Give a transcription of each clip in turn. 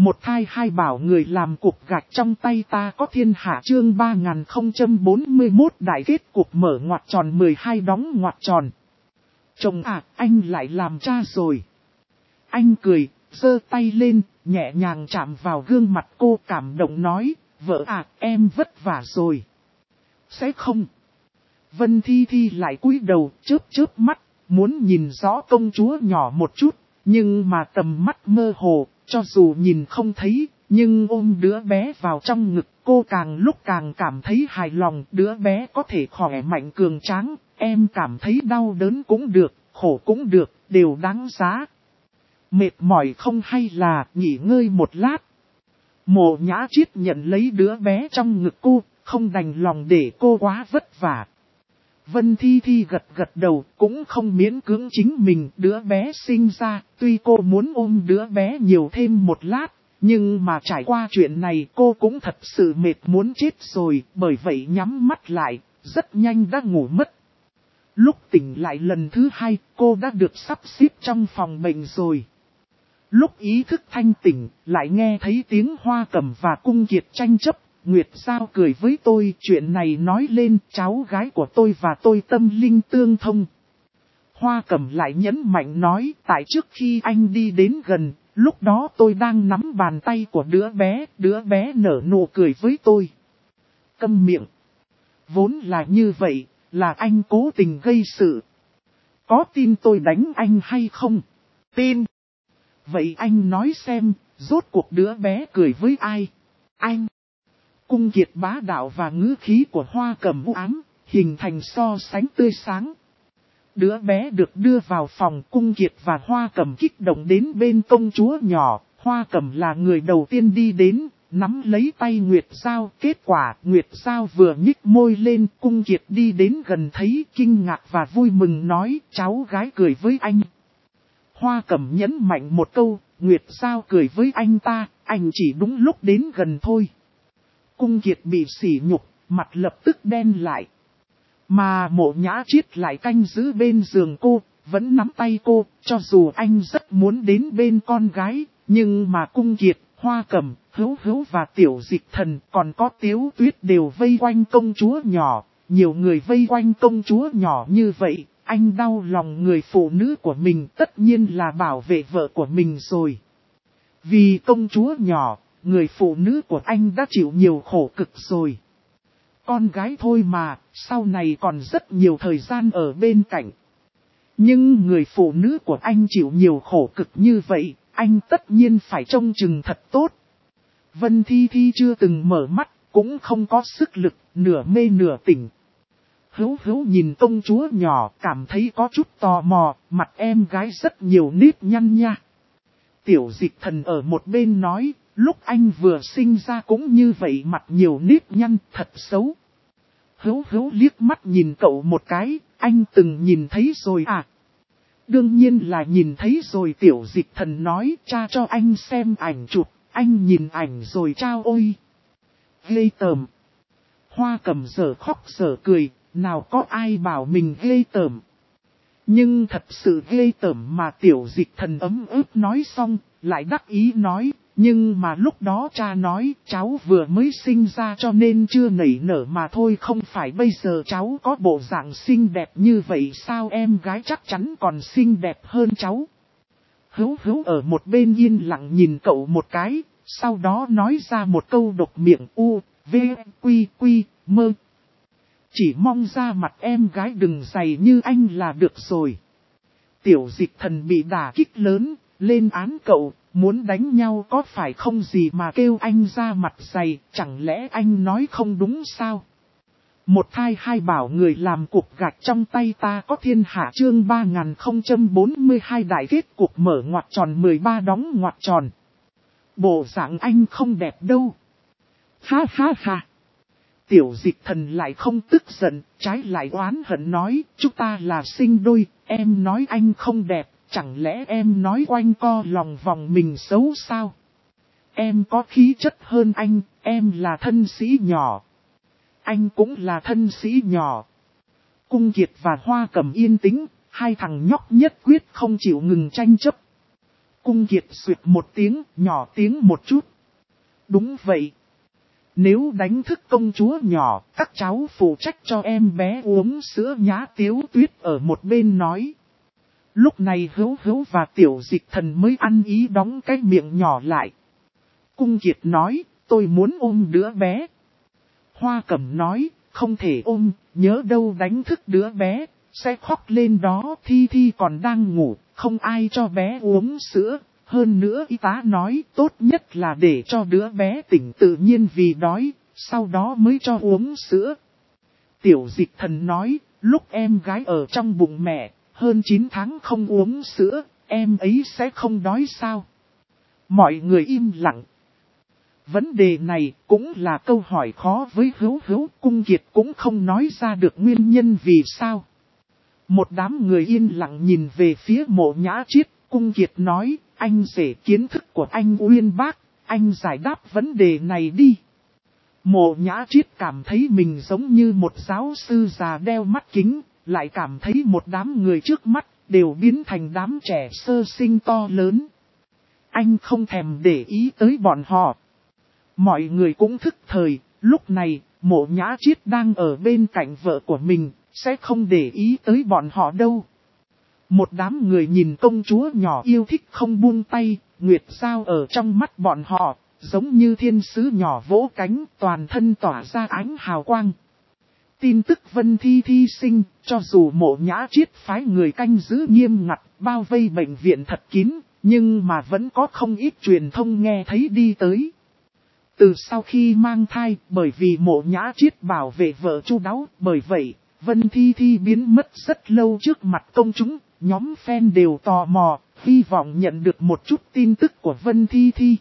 Một thai hai bảo người làm cục gạch trong tay ta có thiên hạ chương 3041 đại kết cục mở ngoặc tròn 12 đóng ngoặc tròn. Chồng à, anh lại làm cha rồi. Anh cười, giơ tay lên, nhẹ nhàng chạm vào gương mặt cô cảm động nói, vợ à, em vất vả rồi. Sẽ không. Vân Thi Thi lại cúi đầu, chớp mắt, muốn nhìn rõ công chúa nhỏ một chút, nhưng mà tầm mắt mơ hồ, cho dù nhìn không thấy, nhưng ôm đứa bé vào trong ngực cô càng lúc càng cảm thấy hài lòng. Đứa bé có thể khỏe mạnh cường tráng, em cảm thấy đau đớn cũng được, khổ cũng được, đều đáng giá. Mệt mỏi không hay là nghỉ ngơi một lát. Mộ Nhã Triết nhận lấy đứa bé trong ngực cô, không đành lòng để cô quá vất vả. Vân Thi Thi gật đầu, cũng không miễn cưỡng chính mình. Đứa bé sinh ra, tuy cô muốn ôm đứa bé nhiều thêm một lát, nhưng mà trải qua chuyện này cô cũng thật sự mệt muốn chết rồi, bởi vậy nhắm mắt lại, rất nhanh đã ngủ mất. Lúc tỉnh lại lần thứ hai, cô đã được sắp xếp trong phòng bệnh rồi. Lúc ý thức thanh tỉnh, lại nghe thấy tiếng Hoa Cẩm và Cung Kiệt tranh chấp. Nguyệt Giao cười với tôi, chuyện này nói lên cháu gái của tôi và tôi tâm linh tương thông. Hoa Cẩm lại nhấn mạnh nói, tại trước khi anh đi đến gần, lúc đó tôi đang nắm bàn tay của đứa bé nở nụ cười với tôi. Câm miệng. Vốn là như vậy, là anh cố tình gây sự. Có tin tôi đánh anh hay không? Tin. Vậy anh nói xem, rốt cuộc đứa bé cười với ai? Anh. Cung Kiệt bá đạo và ngữ khí của Hoa Cẩm u ám, hình thành so sánh tươi sáng. Đứa bé được đưa vào phòng, Cung Kiệt và Hoa Cẩm kích động đến bên công chúa nhỏ. Hoa Cẩm là người đầu tiên đi đến, nắm lấy tay Nguyệt Giao. Kết quả Nguyệt Giao vừa nhích môi lên, Cung Kiệt đi đến gần thấy kinh ngạc và vui mừng nói, cháu gái cười với anh. Hoa Cẩm nhấn mạnh một câu, Nguyệt Giao cười với anh ta, anh chỉ đúng lúc đến gần thôi. Cung Kiệt bị sỉ nhục, mặt lập tức đen lại. Mà Mộ Nhã Triết lại canh giữ bên giường cô, vẫn nắm tay cô, cho dù anh rất muốn đến bên con gái, nhưng mà Cung Kiệt, Hoa Cẩm, Hữu Hữu và Tiểu Dịch Thần còn có Tiếu Tuyết đều vây quanh công chúa nhỏ. Nhiều người vây quanh công chúa nhỏ như vậy, anh đau lòng người phụ nữ của mình, tất nhiên là bảo vệ vợ của mình rồi. Vì công chúa nhỏ, người phụ nữ của anh đã chịu nhiều khổ cực rồi. Con gái thôi mà, sau này còn rất nhiều thời gian ở bên cạnh. Nhưng người phụ nữ của anh chịu nhiều khổ cực như vậy, anh tất nhiên phải trông chừng thật tốt. Vân Thi Thi chưa từng mở mắt, cũng không có sức lực, nửa mê nửa tỉnh. Hữu Hữu nhìn công chúa nhỏ, cảm thấy có chút tò mò, mặt em gái rất nhiều nếp nhăn nha. Tiểu Dịch Thần ở một bên nói, lúc anh vừa sinh ra cũng như vậy, mặt nhiều nếp nhăn, thật xấu. Hữu Hữu liếc mắt nhìn cậu một cái, anh từng nhìn thấy rồi à? Đương nhiên là nhìn thấy rồi. Tiểu Dịch Thần nói, cha cho anh xem ảnh chụp, anh nhìn ảnh rồi trao ôi. Ghê tởm. Hoa Cẩm giờ khóc giờ cười, nào có ai bảo mình ghê tởm. Nhưng thật sự ghê tởm mà. Tiểu Dịch Thần ấm ức nói xong, lại đắc ý nói, nhưng mà lúc đó cha nói cháu vừa mới sinh ra cho nên chưa nảy nở mà thôi, không phải bây giờ cháu có bộ dạng xinh đẹp như vậy sao, em gái chắc chắn còn xinh đẹp hơn cháu. Hữu Hữu ở một bên yên lặng nhìn cậu một cái, sau đó nói ra một câu độc miệng, u, v, quy, quy, mơ. Chỉ mong ra mặt em gái đừng dày như anh là được rồi. Tiểu Dịch Thần bị đả kích lớn, lên án cậu, muốn đánh nhau có phải không gì mà kêu anh ra mặt dày, chẳng lẽ anh nói không đúng sao? Một thai hai bảo người làm cục gạch trong tay ta có thiên hạ chương 3042 đại kết cục mở ngoặc tròn 13 đóng ngoặc tròn. Bộ dạng anh không đẹp đâu. Ha ha ha. Tiểu Dịch Thần lại không tức giận, trái lại oán hận nói, chúng ta là sinh đôi, em nói anh không đẹp, chẳng lẽ em nói quanh co lòng vòng mình xấu sao? Em có khí chất hơn anh, em là thân sĩ nhỏ. Anh cũng là thân sĩ nhỏ. Cung Kiệt và Hoa Cẩm yên tĩnh, hai thằng nhóc nhất quyết không chịu ngừng tranh chấp. Cung Kiệt xuyệt một tiếng, nhỏ tiếng một chút. Đúng vậy. Nếu đánh thức công chúa nhỏ, các cháu phụ trách cho em bé uống sữa nhá. Tiếu Tuyết ở một bên nói. Lúc này Hữu Hữu và Tiểu Dịch Thần mới ăn ý đóng cái miệng nhỏ lại. Cung Kiệt nói, tôi muốn ôm đứa bé. Hoa Cẩm nói, không thể ôm, nhớ đâu đánh thức đứa bé, sẽ khóc lên đó. Thi Thi còn đang ngủ, không ai cho bé uống sữa. Hơn nữa y tá nói tốt nhất là để cho đứa bé tỉnh tự nhiên vì đói, sau đó mới cho uống sữa. Tiểu Dịch Thần nói, lúc em gái ở trong bụng mẹ, hơn 9 tháng không uống sữa, em ấy sẽ không đói sao? Mọi người im lặng. Vấn đề này cũng là câu hỏi khó với Hữu Hữu. Cung Kiệt cũng không nói ra được nguyên nhân vì sao. Một đám người yên lặng nhìn về phía Mộ Nhã Chiết. Cung Kiệt nói, anh rể kiến thức của anh uyên bác, anh giải đáp vấn đề này đi. Mộ Nhã Chiết cảm thấy mình giống như một giáo sư già đeo mắt kính, lại cảm thấy một đám người trước mắt đều biến thành đám trẻ sơ sinh to lớn. Anh không thèm để ý tới bọn họ. Mọi người cũng thức thời, lúc này, Mộ Nhã Chiết đang ở bên cạnh vợ của mình, sẽ không để ý tới bọn họ đâu. Một đám người nhìn công chúa nhỏ yêu thích không buông tay, Nguyệt Giao ở trong mắt bọn họ, giống như thiên sứ nhỏ vỗ cánh, toàn thân tỏa ra ánh hào quang. Tin tức Vân Thi Thi sinh, cho dù Mộ Nhã Chiết phái người canh giữ nghiêm ngặt, bao vây bệnh viện thật kín, nhưng mà vẫn có không ít truyền thông nghe thấy đi tới. Từ sau khi mang thai, bởi vì Mộ Nhã Chiết bảo vệ vợ chu đáo, bởi vậy, Vân Thi Thi biến mất rất lâu trước mặt công chúng, nhóm fan đều tò mò, hy vọng nhận được một chút tin tức của Vân Thi Thi.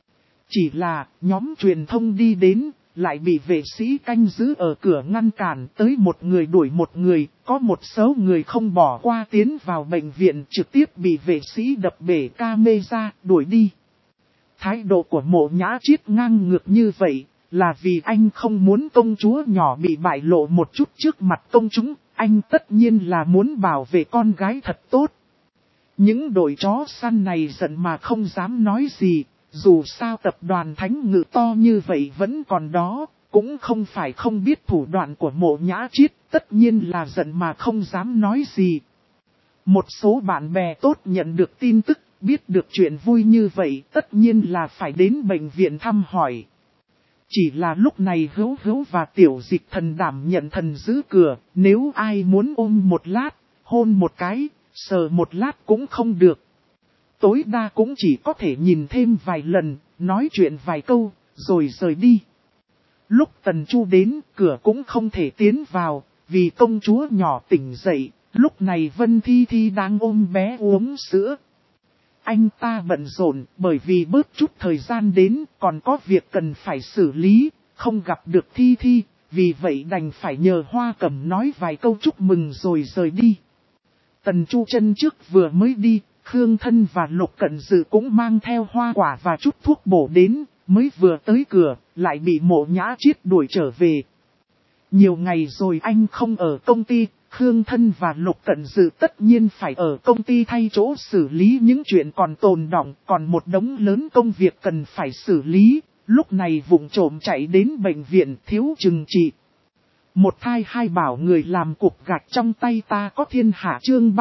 Chỉ là, nhóm truyền thông đi đến, lại bị vệ sĩ canh giữ ở cửa ngăn cản, tới một người đuổi một người, có một số người không bỏ qua tiến vào bệnh viện trực tiếp bị vệ sĩ đập bể camera, đuổi đi. Thái độ của Mộ Nhã Chiết ngang ngược như vậy, là vì anh không muốn công chúa nhỏ bị bại lộ một chút trước mặt công chúng, anh tất nhiên là muốn bảo vệ con gái thật tốt. Những đội chó săn này giận mà không dám nói gì, dù sao tập đoàn Thánh Ngự to như vậy vẫn còn đó, cũng không phải không biết thủ đoạn của Mộ Nhã Chiết, tất nhiên là giận mà không dám nói gì. Một số bạn bè tốt nhận được tin tức, biết được chuyện vui như vậy, tất nhiên là phải đến bệnh viện thăm hỏi. Chỉ là lúc này Hữu Hữu và Tiểu Dịch Thần đảm nhận thần giữ cửa, nếu ai muốn ôm một lát, hôn một cái, sờ một lát cũng không được. Tối đa cũng chỉ có thể nhìn thêm vài lần, nói chuyện vài câu, rồi rời đi. Lúc Tần Chu đến, cửa cũng không thể tiến vào, vì công chúa nhỏ tỉnh dậy, lúc này Vân Thi Thi đang ôm bé uống sữa. Anh ta bận rộn bởi vì bớt chút thời gian đến, còn có việc cần phải xử lý, không gặp được Thi Thi, vì vậy đành phải nhờ Hoa Cẩm nói vài câu chúc mừng rồi rời đi. Tần Chu chân trước vừa mới đi, Khương Thân và Lục Cận Dự cũng mang theo hoa quả và chút thuốc bổ đến, mới vừa tới cửa, lại bị Mộ Nhã Chiết đuổi trở về. Nhiều ngày rồi anh không ở công ty, Khương Thân và Lục Cận Dự tất nhiên phải ở công ty thay chỗ xử lý những chuyện còn tồn đọng, còn một đống lớn công việc cần phải xử lý, lúc này vụng trộm chạy đến bệnh viện thiếu chừng trị. Một thai hai bảo người làm cục gạch trong tay ta có thiên hạ chương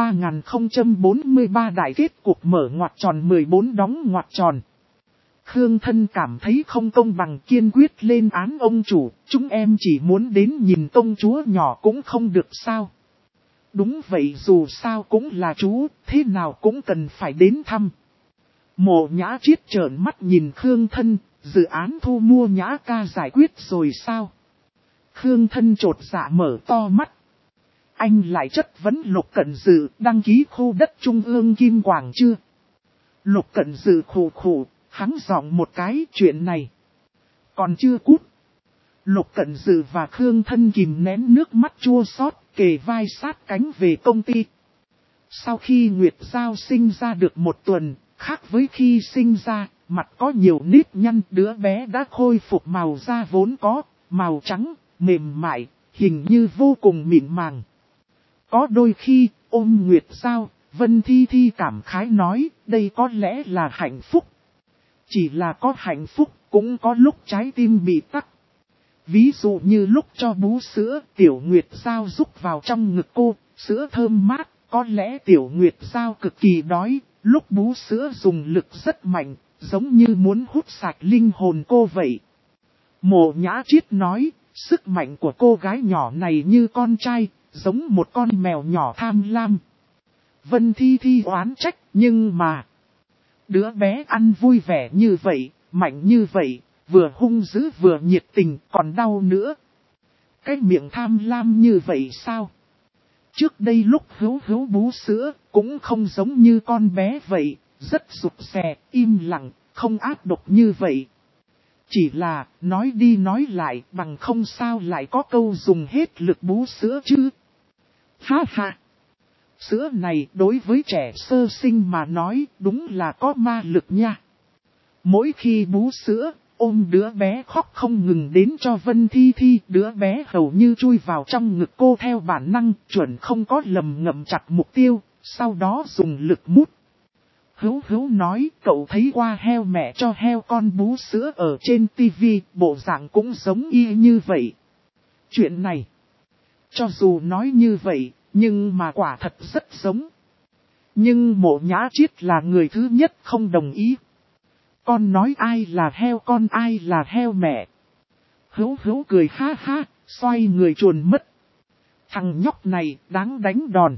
3043 đại kết cục mở ngoặc tròn 14 đóng ngoặc tròn. Khương Thân cảm thấy không công bằng kiên quyết lên án ông chủ, chúng em chỉ muốn đến nhìn công chúa nhỏ cũng không được sao. Đúng vậy dù sao cũng là chú, thế nào cũng cần phải đến thăm. Mộ Nhã Chiết trợn mắt nhìn Khương Thân, dự án thu mua Nhã ca giải quyết rồi sao? Khương Thân chột dạ mở to mắt. Anh lại chất vấn Lục Cận Dự đăng ký khu đất trung ương Kim Quảng chưa? Lục Cận Dự khổ khổ, hắn giọng một cái chuyện này. Còn chưa cút. Lục Cận Dự và Khương Thân kìm nén nước mắt chua xót kề vai sát cánh về công ty. Sau khi Nguyệt Giao sinh ra được một tuần, khác với khi sinh ra, mặt có nhiều nếp nhăn, đứa bé đã khôi phục màu da vốn có, màu trắng, mềm mại, hình như vô cùng mịn màng. Có đôi khi, ôm Nguyệt Giao, Vân Thi Thi cảm khái nói, đây có lẽ là hạnh phúc. Chỉ là có hạnh phúc, cũng có lúc trái tim bị tắc. Ví dụ như lúc cho bú sữa, Tiểu Nguyệt Giao rúc vào trong ngực cô, sữa thơm mát, có lẽ Tiểu Nguyệt Giao cực kỳ đói, lúc bú sữa dùng lực rất mạnh, giống như muốn hút sạch linh hồn cô vậy. Mộ Nhã Triết nói, sức mạnh của cô gái nhỏ này như con trai, giống một con mèo nhỏ tham lam. Vân Thi Thi oán trách, nhưng mà đứa bé ăn vui vẻ như vậy, mạnh như vậy, vừa hung dữ vừa nhiệt tình, còn đau nữa. Cái miệng tham lam như vậy sao? Trước đây lúc Hữu Hữu bú sữa, cũng không giống như con bé vậy, rất rụt rè, im lặng, không áp độc như vậy. Chỉ là, nói đi nói lại, bằng không sao lại có câu dùng hết lực bú sữa chứ. Ha ha! Sữa này đối với trẻ sơ sinh mà nói đúng là có ma lực nha. Mỗi khi bú sữa, ôm đứa bé khóc không ngừng đến cho Vân Thi Thi, đứa bé hầu như chui vào trong ngực cô theo bản năng, chuẩn không có lầm ngậm chặt mục tiêu, sau đó dùng lực mút. Hữu Hữu nói, cậu thấy qua heo mẹ cho heo con bú sữa ở trên tivi, bộ dạng cũng giống y như vậy. Chuyện này, cho dù nói như vậy, nhưng mà quả thật rất giống. Nhưng Mộ Nhã Triết là người thứ nhất không đồng ý. Con nói ai là heo con ai là heo mẹ. Hữu Hữu cười ha ha, xoay người chuồn mất. Thằng nhóc này đáng đánh đòn.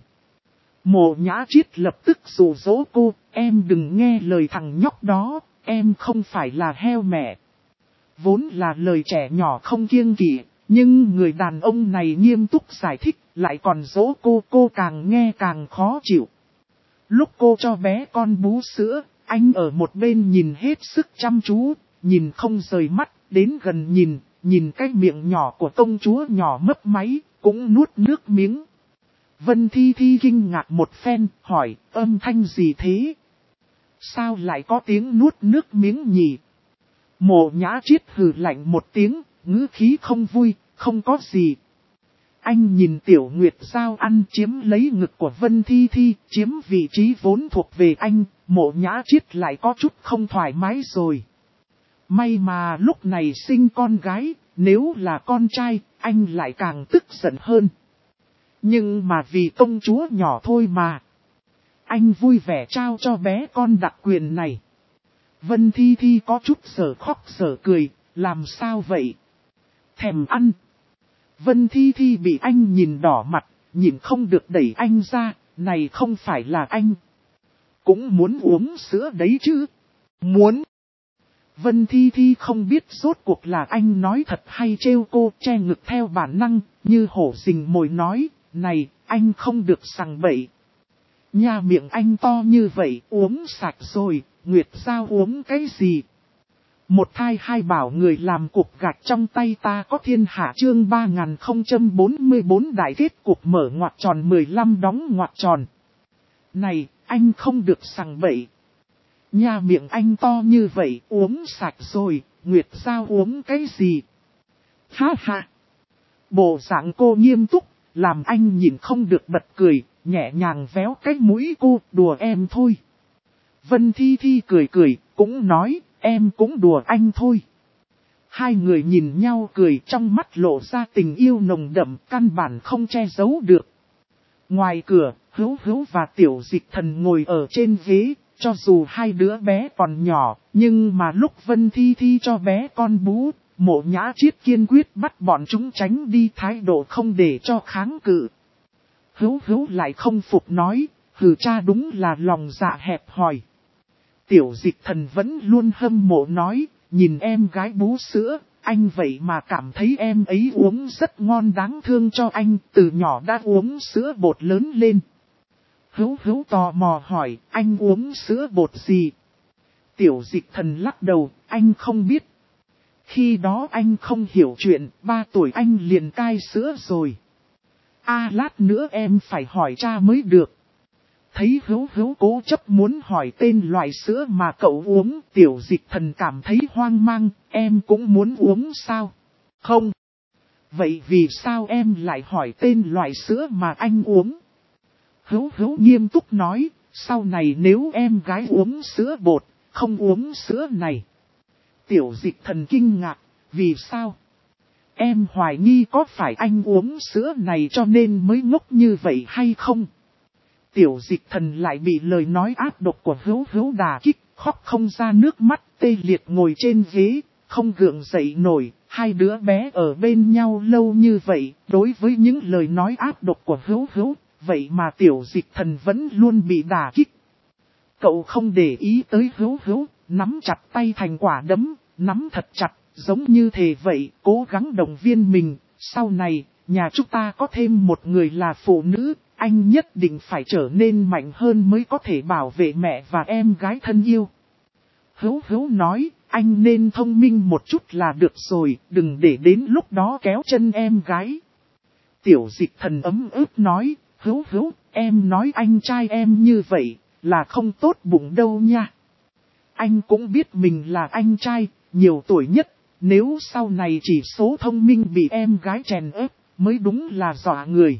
Mộ Nhã Triết lập tức dụ dỗ cô, em đừng nghe lời thằng nhóc đó, em không phải là heo mẹ. Vốn là lời trẻ nhỏ không kiêng kỵ, nhưng người đàn ông này nghiêm túc giải thích, lại còn dỗ cô càng nghe càng khó chịu. Lúc cô cho bé con bú sữa, anh ở một bên nhìn hết sức chăm chú, nhìn không rời mắt, đến gần nhìn cái miệng nhỏ của công chúa nhỏ mấp máy, cũng nuốt nước miếng. Vân Thi Thi kinh ngạc một phen, hỏi, âm thanh gì thế? Sao lại có tiếng nuốt nước miếng nhỉ? Mộ Nhã Triết hừ lạnh một tiếng, ngữ khí không vui, không có gì. Anh nhìn Tiểu Nguyệt Giao ăn chiếm lấy ngực của Vân Thi Thi, chiếm vị trí vốn thuộc về anh, Mộ Nhã Triết lại có chút không thoải mái rồi. May mà lúc này sinh con gái, nếu là con trai, anh lại càng tức giận hơn. Nhưng mà vì công chúa nhỏ thôi mà. Anh vui vẻ trao cho bé con đặc quyền này. Vân Thi Thi có chút sở khóc sở cười, làm sao vậy? Thèm ăn. Vân Thi Thi bị anh nhìn đỏ mặt, nhìn không được đẩy anh ra, này không phải là anh. Cũng muốn uống sữa đấy chứ. Muốn. Vân Thi Thi không biết rốt cuộc là anh nói thật hay trêu cô, che ngực theo bản năng, như hổ rình mồi nói, này, anh không được sằng bậy. Nhà miệng anh to như vậy, uống sạch rồi, Nguyệt Giao uống cái gì? Một thai hai bảo người làm cục gạch trong tay ta có thiên hạ chương 3044 đại kết cục mở ngoặc tròn 15 đóng ngoặc tròn. Này, anh không được sằng bậy. Nhà miệng anh to như vậy, uống sạch rồi, Nguyệt Giao uống cái gì? Ha ha! Bộ dạng cô nghiêm túc, làm anh nhìn không được bật cười, nhẹ nhàng véo cái mũi cô, đùa em thôi. Vân Thi Thi cười cười, cũng nói, em cũng đùa anh thôi. Hai người nhìn nhau cười, trong mắt lộ ra tình yêu nồng đậm, căn bản không che giấu được. Ngoài cửa, Hữu Hữu và Tiểu Dịch Thần ngồi ở trên ghế, cho dù hai đứa bé còn nhỏ, nhưng mà lúc Vân Thi Thi cho bé con bú, Mộ Nhã Triết kiên quyết bắt bọn chúng tránh đi, thái độ không để cho kháng cự. Hữu Hữu lại không phục nói, hừ cha đúng là lòng dạ hẹp hòi. Tiểu Dịch Thần vẫn luôn hâm mộ nói, nhìn em gái bú sữa, anh vậy mà cảm thấy em ấy uống rất ngon, đáng thương cho anh, từ nhỏ đã uống sữa bột lớn lên. Hữu Hữu tò mò hỏi, anh uống sữa bột gì? Tiểu Dịch Thần lắc đầu, anh không biết. Khi đó anh không hiểu chuyện, 3 tuổi anh liền cai sữa rồi. Lát nữa em phải hỏi cha mới được. Thấy Hữu Hữu cố chấp muốn hỏi tên loại sữa mà cậu uống, Tiểu Dịch Thần cảm thấy hoang mang, em cũng muốn uống sao? Không. Vậy vì sao em lại hỏi tên loại sữa mà anh uống? Hữu Hữu nghiêm túc nói, sau này nếu em gái uống sữa bột, không uống sữa này. Tiểu Dịch Thần kinh ngạc, vì sao? Em hoài nghi có phải anh uống sữa này cho nên mới ngốc như vậy hay không? Tiểu Dịch Thần lại bị lời nói ác độc của Hữu Hữu đả kích, khóc không ra nước mắt, tê liệt ngồi trên ghế, không gượng dậy nổi. Hai đứa bé ở bên nhau lâu như vậy, đối với những lời nói ác độc của Hữu Hữu, vậy mà Tiểu Dịch Thần vẫn luôn bị đả kích. Cậu không để ý tới Hữu Hữu, nắm chặt tay thành quả đấm, nắm thật chặt, giống như thế vậy, cố gắng động viên mình. Sau này, nhà chúng ta có thêm một người là phụ nữ, anh nhất định phải trở nên mạnh hơn mới có thể bảo vệ mẹ và em gái thân yêu. Hữu Hữu nói, anh nên thông minh một chút là được rồi, đừng để đến lúc đó kéo chân em gái. Tiểu Dịch Thần ấm ức nói, Hữu Hữu, em nói anh trai em như vậy, là không tốt bụng đâu nha. Anh cũng biết mình là anh trai, nhiều tuổi nhất, nếu sau này chỉ số thông minh bị em gái chèn ép, mới đúng là dọa người.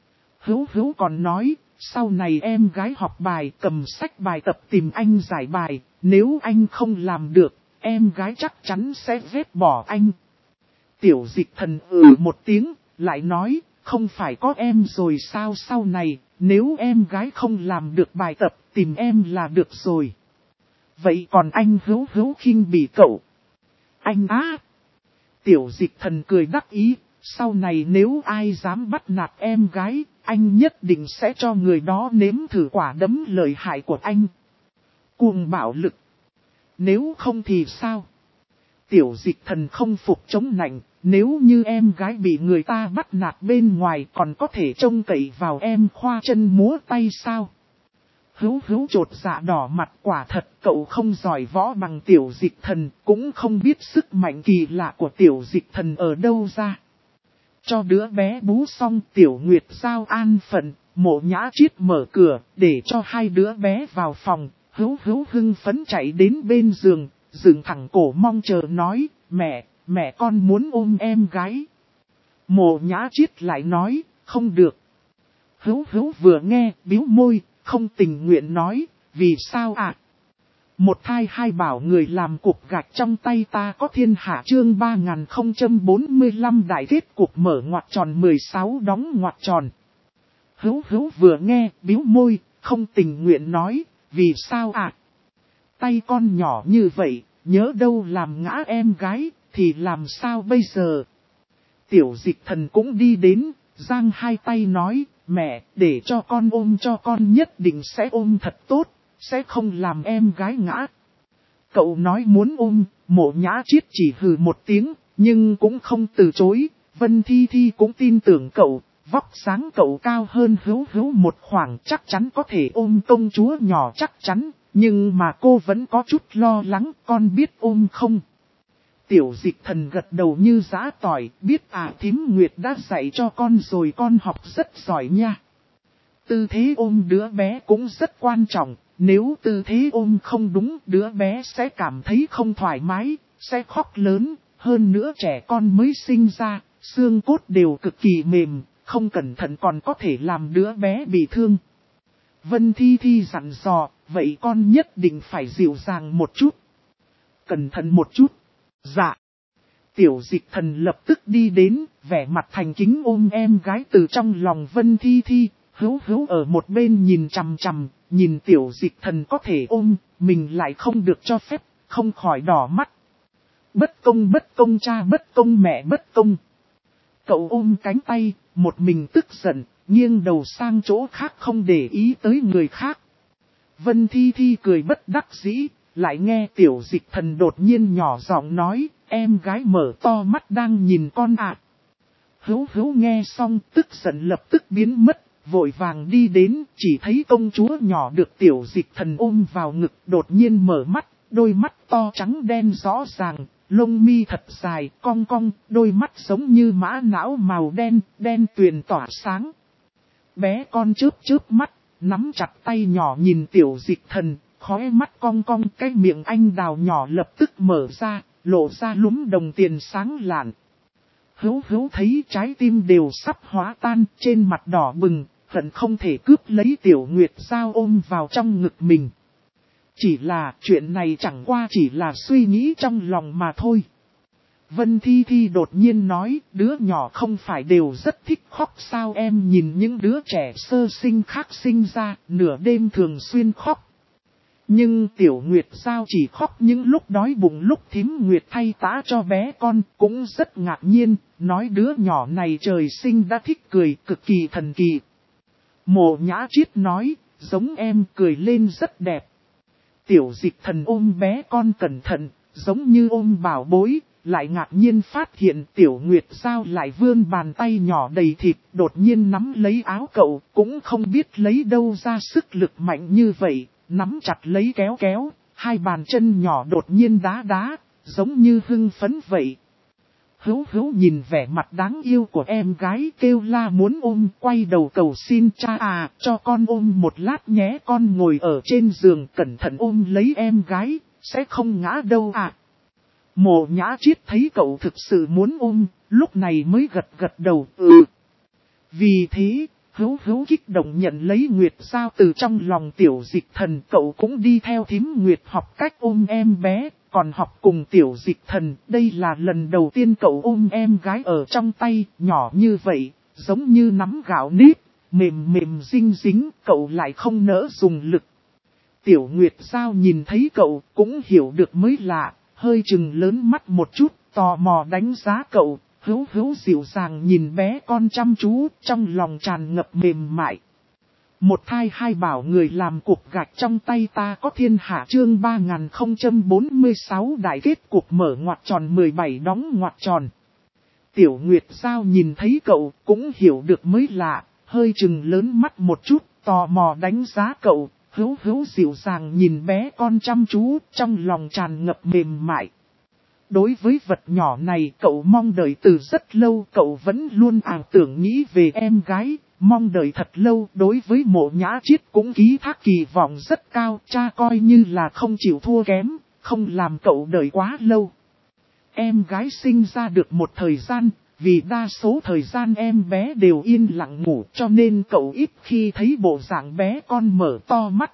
Hữu Hữu còn nói, sau này em gái học bài cầm sách bài tập tìm anh giải bài, nếu anh không làm được, em gái chắc chắn sẽ ghét bỏ anh. Tiểu Dịch Thần một tiếng, lại nói, không phải có em rồi sao, sau này, nếu em gái không làm được bài tập, tìm em là được rồi. Vậy còn anh Hữu Hữu khinh bỉ cậu. Anh á! Tiểu Dịch Thần cười đắc ý, sau này nếu ai dám bắt nạt em gái, anh nhất định sẽ cho người đó nếm thử quả đấm lợi hại của anh. Cuồng bạo lực. Nếu không thì sao? Tiểu Dịch Thần không phục chống nạnh, nếu như em gái bị người ta bắt nạt bên ngoài còn có thể trông cậy vào em khoa chân múa tay sao? Hữu Hữu chột dạ đỏ mặt, quả thật cậu không giỏi võ bằng Tiểu Dịch Thần, cũng không biết sức mạnh kỳ lạ của Tiểu Dịch Thần ở đâu ra. Cho đứa bé bú xong, Tiểu Nguyệt giao an phận, Mộ Nhã Triết mở cửa, để cho hai đứa bé vào phòng. Hữu Hữu hưng phấn chạy đến bên giường, dựng thẳng cổ mong chờ nói, mẹ con muốn ôm em gái. Mộ Nhã Triết lại nói, không được. Hữu Hữu vừa nghe, bĩu môi, không tình nguyện nói, vì sao ạ? Một thai hai bảo người làm cục gạch trong tay ta có thiên hạ chương 3045 đại kết cục mở ngoặc tròn 16 đóng ngoặc tròn. Hữu Hữu vừa nghe, bĩu môi, không tình nguyện nói, vì sao ạ? Tay con nhỏ như vậy, nhớ đâu làm ngã em gái, thì làm sao bây giờ? Tiểu Dịch Thần cũng đi đến, giang hai tay nói, mẹ, để cho con nhất định sẽ ôm thật tốt, sẽ không làm em gái ngã. Cậu nói muốn ôm, Mộ Nhã Triết chỉ hừ một tiếng, nhưng cũng không từ chối. Vân Thi Thi cũng tin tưởng cậu, vóc dáng cậu cao hơn Hữu Hữu một khoảng, chắc chắn có thể ôm công chúa nhỏ chắc chắn, nhưng mà cô vẫn có chút lo lắng, con biết ôm không? Tiểu Dịch Thần gật đầu như giã tỏi, biết thím Nguyệt đã dạy cho con rồi, con học rất giỏi nha. Tư thế ôm đứa bé cũng rất quan trọng, nếu tư thế ôm không đúng đứa bé sẽ cảm thấy không thoải mái, sẽ khóc lớn, hơn nữa trẻ con mới sinh ra, xương cốt đều cực kỳ mềm, không cẩn thận còn có thể làm đứa bé bị thương. Vân Thi Thi dặn dò, vậy con nhất định phải dịu dàng một chút. Cẩn thận một chút. Dạ. Tiểu Dịch Thần lập tức đi đến, vẻ mặt thành kính ôm em gái từ trong lòng Vân Thi Thi. Hữu Hữu ở một bên nhìn chằm chằm, nhìn Tiểu Dịch Thần có thể ôm, mình lại không được cho phép, không khỏi đỏ mắt. Bất công cha, bất công mẹ, bất công. Cậu ôm cánh tay, một mình tức giận, nghiêng đầu sang chỗ khác không để ý tới người khác. Vân Thi Thi cười bất đắc dĩ, lại nghe Tiểu Dịch Thần đột nhiên nhỏ giọng nói, em gái mở to mắt đang nhìn con ạ. Hữu Hữu nghe xong tức giận lập tức biến mất, vội vàng đi đến, chỉ thấy công chúa nhỏ được Tiểu Dịch Thần ôm vào ngực, đột nhiên mở mắt, đôi mắt to trắng đen rõ ràng, lông mi thật dài, cong cong, đôi mắt giống như mã não màu đen, đen tuyền tỏa sáng. Bé con chớp mắt, nắm chặt tay nhỏ nhìn Tiểu Dịch Thần, khóe mắt cong cong, cái miệng anh đào nhỏ lập tức mở ra, lộ ra lúm đồng tiền sáng lạn. Hữu Hữu thấy trái tim đều sắp hóa tan, trên mặt đỏ bừng, hận không thể cướp lấy Tiểu Nguyệt Giao ôm vào trong ngực mình. Chỉ là chuyện này chẳng qua chỉ là suy nghĩ trong lòng mà thôi. Vân Thi Thi đột nhiên nói, đứa nhỏ không phải đều rất thích khóc sao, em nhìn những đứa trẻ sơ sinh khác sinh ra, nửa đêm thường xuyên khóc. Nhưng Tiểu Nguyệt Giao chỉ khóc những lúc đói bụng, lúc Thím Nguyệt thay tã cho bé con, cũng rất ngạc nhiên, nói đứa nhỏ này trời sinh đã thích cười, cực kỳ thần kỳ. Mộ Nhã Triết nói, giống em, cười lên rất đẹp. Tiểu Dịch Thần ôm bé con cẩn thận, giống như ôm bảo bối, lại ngạc nhiên phát hiện Tiểu Nguyệt Giao lại vươn bàn tay nhỏ đầy thịt, đột nhiên nắm lấy áo cậu, cũng không biết lấy đâu ra sức lực mạnh như vậy, nắm chặt lấy kéo kéo, hai bàn chân nhỏ đột nhiên đá đá, giống như hưng phấn vậy. Hữu Hữu nhìn vẻ mặt đáng yêu của em gái kêu la muốn ôm, quay đầu cầu xin cha à, cho con ôm một lát nhé, con ngồi ở trên giường cẩn thận ôm lấy em gái, sẽ không ngã đâu à. Mộ Nhã Triết thấy cậu thực sự muốn ôm, lúc này mới gật gật đầu, Vì thế, Hữu Hữu kích động nhận lấy Nguyệt Giao từ trong lòng Tiểu Dịch Thần, cậu cũng đi theo Thím Nguyệt học cách ôm em bé, còn học cùng Tiểu Dịch Thần, đây là lần đầu tiên cậu ôm em gái ở trong tay, nhỏ như vậy, giống như nắm gạo nếp, mềm mềm dinh dính, cậu lại không nỡ dùng lực. Tiểu Nguyệt Giao nhìn thấy cậu, cũng hiểu được mới lạ, hơi chừng lớn mắt một chút, tò mò đánh giá cậu. Hữu Hữu dịu dàng nhìn bé con chăm chú, trong lòng tràn ngập mềm mại. Một thai hai bảo người làm cục gạch trong tay ta có thiên hạ, chương 3046 đại kết cục mở ngoặc tròn 17 đóng ngoặc tròn. Tiểu Nguyệt Giao nhìn thấy cậu, cũng hiểu được mới lạ, hơi chừng lớn mắt một chút, tò mò đánh giá cậu. Hữu Hữu dịu dàng nhìn bé con chăm chú, trong lòng tràn ngập mềm mại. Đối với vật nhỏ này cậu mong đợi từ rất lâu, cậu vẫn luôn ảo tưởng nghĩ về em gái, mong đợi thật lâu. Đối với Mộ Nhã Triết cũng ký thác kỳ vọng rất cao, cha coi như là không chịu thua kém, không làm cậu đợi quá lâu. Em gái sinh ra được một thời gian, vì đa số thời gian em bé đều yên lặng ngủ cho nên cậu ít khi thấy bộ dạng bé con mở to mắt.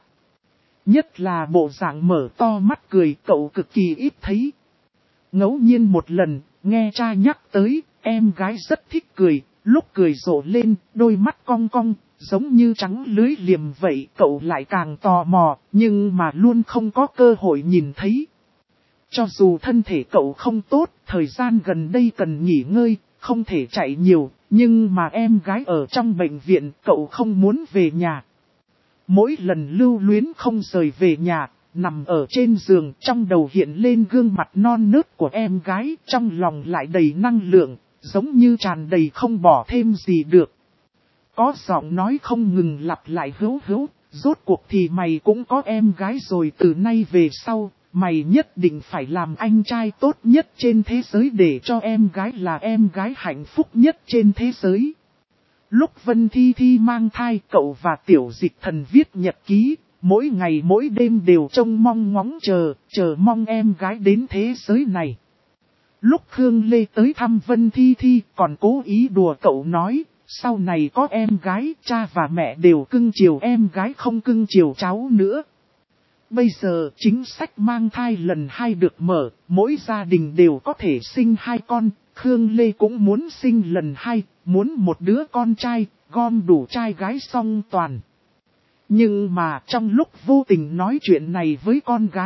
Nhất là bộ dạng mở to mắt cười cậu cực kỳ ít thấy. Ngẫu nhiên một lần, nghe cha nhắc tới, em gái rất thích cười, lúc cười rộ lên, đôi mắt cong cong, giống như trắng lưới liềm vậy, cậu lại càng tò mò, nhưng mà luôn không có cơ hội nhìn thấy. Cho dù thân thể cậu không tốt, thời gian gần đây cần nghỉ ngơi, không thể chạy nhiều, nhưng mà em gái ở trong bệnh viện, cậu không muốn về nhà. Mỗi lần lưu luyến không rời về nhà, nằm ở trên giường, trong đầu hiện lên gương mặt non nớt của em gái, trong lòng lại đầy năng lượng, giống như tràn đầy không bỏ thêm gì được. Có giọng nói không ngừng lặp lại Hữu Hữu, rốt cuộc thì mày cũng có em gái rồi, từ nay về sau, mày nhất định phải làm anh trai tốt nhất trên thế giới để cho em gái là em gái hạnh phúc nhất trên thế giới. Lúc Vân Thi Thi mang thai, cậu và Tiểu Dịch Thần viết nhật ký, mỗi ngày mỗi đêm đều trông mong ngóng chờ mong em gái đến thế giới này. Lúc Khương Lê tới thăm Vân Thi Thi còn cố ý đùa cậu nói, sau này có em gái, cha và mẹ đều cưng chiều em gái không cưng chiều cháu nữa. Bây giờ chính sách mang thai lần 2 được mở, mỗi gia đình đều có thể sinh 2 con, Khương Lê cũng muốn sinh lần 2, muốn một đứa con trai, gom đủ trai gái song toàn. Nhưng mà trong lúc vô tình nói chuyện này với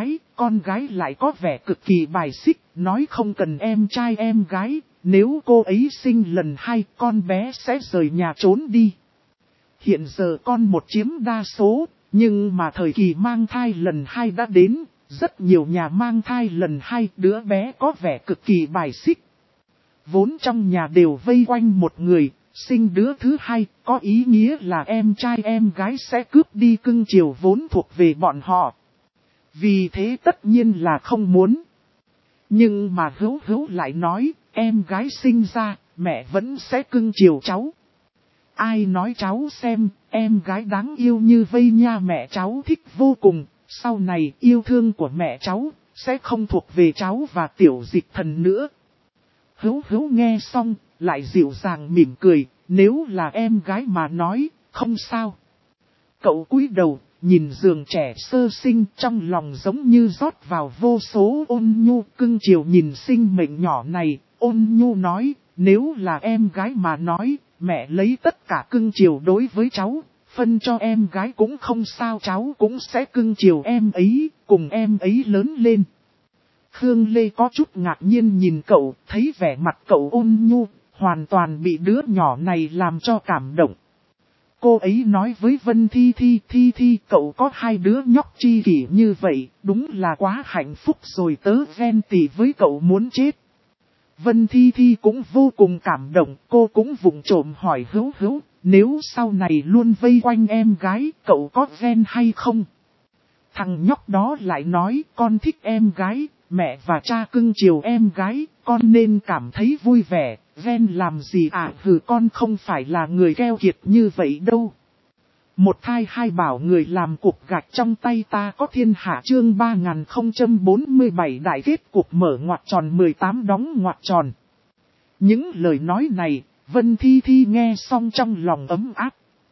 con gái lại có vẻ cực kỳ bài xích, nói không cần em trai em gái, nếu cô ấy sinh lần 2 con bé sẽ rời nhà trốn đi. Hiện giờ con một chiếm đa số, nhưng mà thời kỳ mang thai lần 2 đã đến, rất nhiều nhà mang thai lần 2 đứa bé có vẻ cực kỳ bài xích. Vốn trong nhà đều vây quanh một người, sinh đứa thứ 2, có ý nghĩa là em trai em gái sẽ cướp đi cưng chiều vốn thuộc về bọn họ. Vì thế tất nhiên là không muốn. Nhưng mà Hữu Hữu lại nói, em gái sinh ra, mẹ vẫn sẽ cưng chiều cháu. Ai nói cháu xem, em gái đáng yêu như vây nha, mẹ cháu thích vô cùng, sau này yêu thương của mẹ cháu, sẽ không thuộc về cháu và Tiểu Dịch Thần nữa. Hữu Hữu nghe xong, lại dịu dàng mỉm cười, nếu là em gái mà nói, không sao. Cậu cúi đầu, nhìn giường trẻ sơ sinh trong lòng giống như rót vào vô số ôn nhu cưng chiều nhìn sinh mệnh nhỏ này. Ôn nhu nói, nếu là em gái mà nói, mẹ lấy tất cả cưng chiều đối với cháu, phân cho em gái cũng không sao, cháu cũng sẽ cưng chiều em ấy, cùng em ấy lớn lên. Khương Lê có chút ngạc nhiên nhìn cậu, thấy vẻ mặt cậu ôn nhu, hoàn toàn bị đứa nhỏ này làm cho cảm động. Cô ấy nói với Vân Thi Thi cậu có hai đứa nhóc chi kỷ như vậy, đúng là quá hạnh phúc rồi, tớ ghen tị với cậu muốn chết. Vân Thi Thi cũng vô cùng cảm động, cô cũng vụng trộm hỏi Hữu Hữu, nếu sau này luôn vây quanh em gái, cậu có ghen hay không? Thằng nhóc đó lại nói, con thích em gái, mẹ và cha cưng chiều em gái, con nên cảm thấy vui vẻ, ghen làm gì à, con không phải là người keo kiệt như vậy đâu. Một thai hai bảo người làm cục gạch trong tay ta có thiên hạ chương 3047 đại kết cục mở ngoặc tròn 18 đóng ngoặc tròn. Những lời nói này, Vân Thi Thi nghe xong trong lòng ấm áp.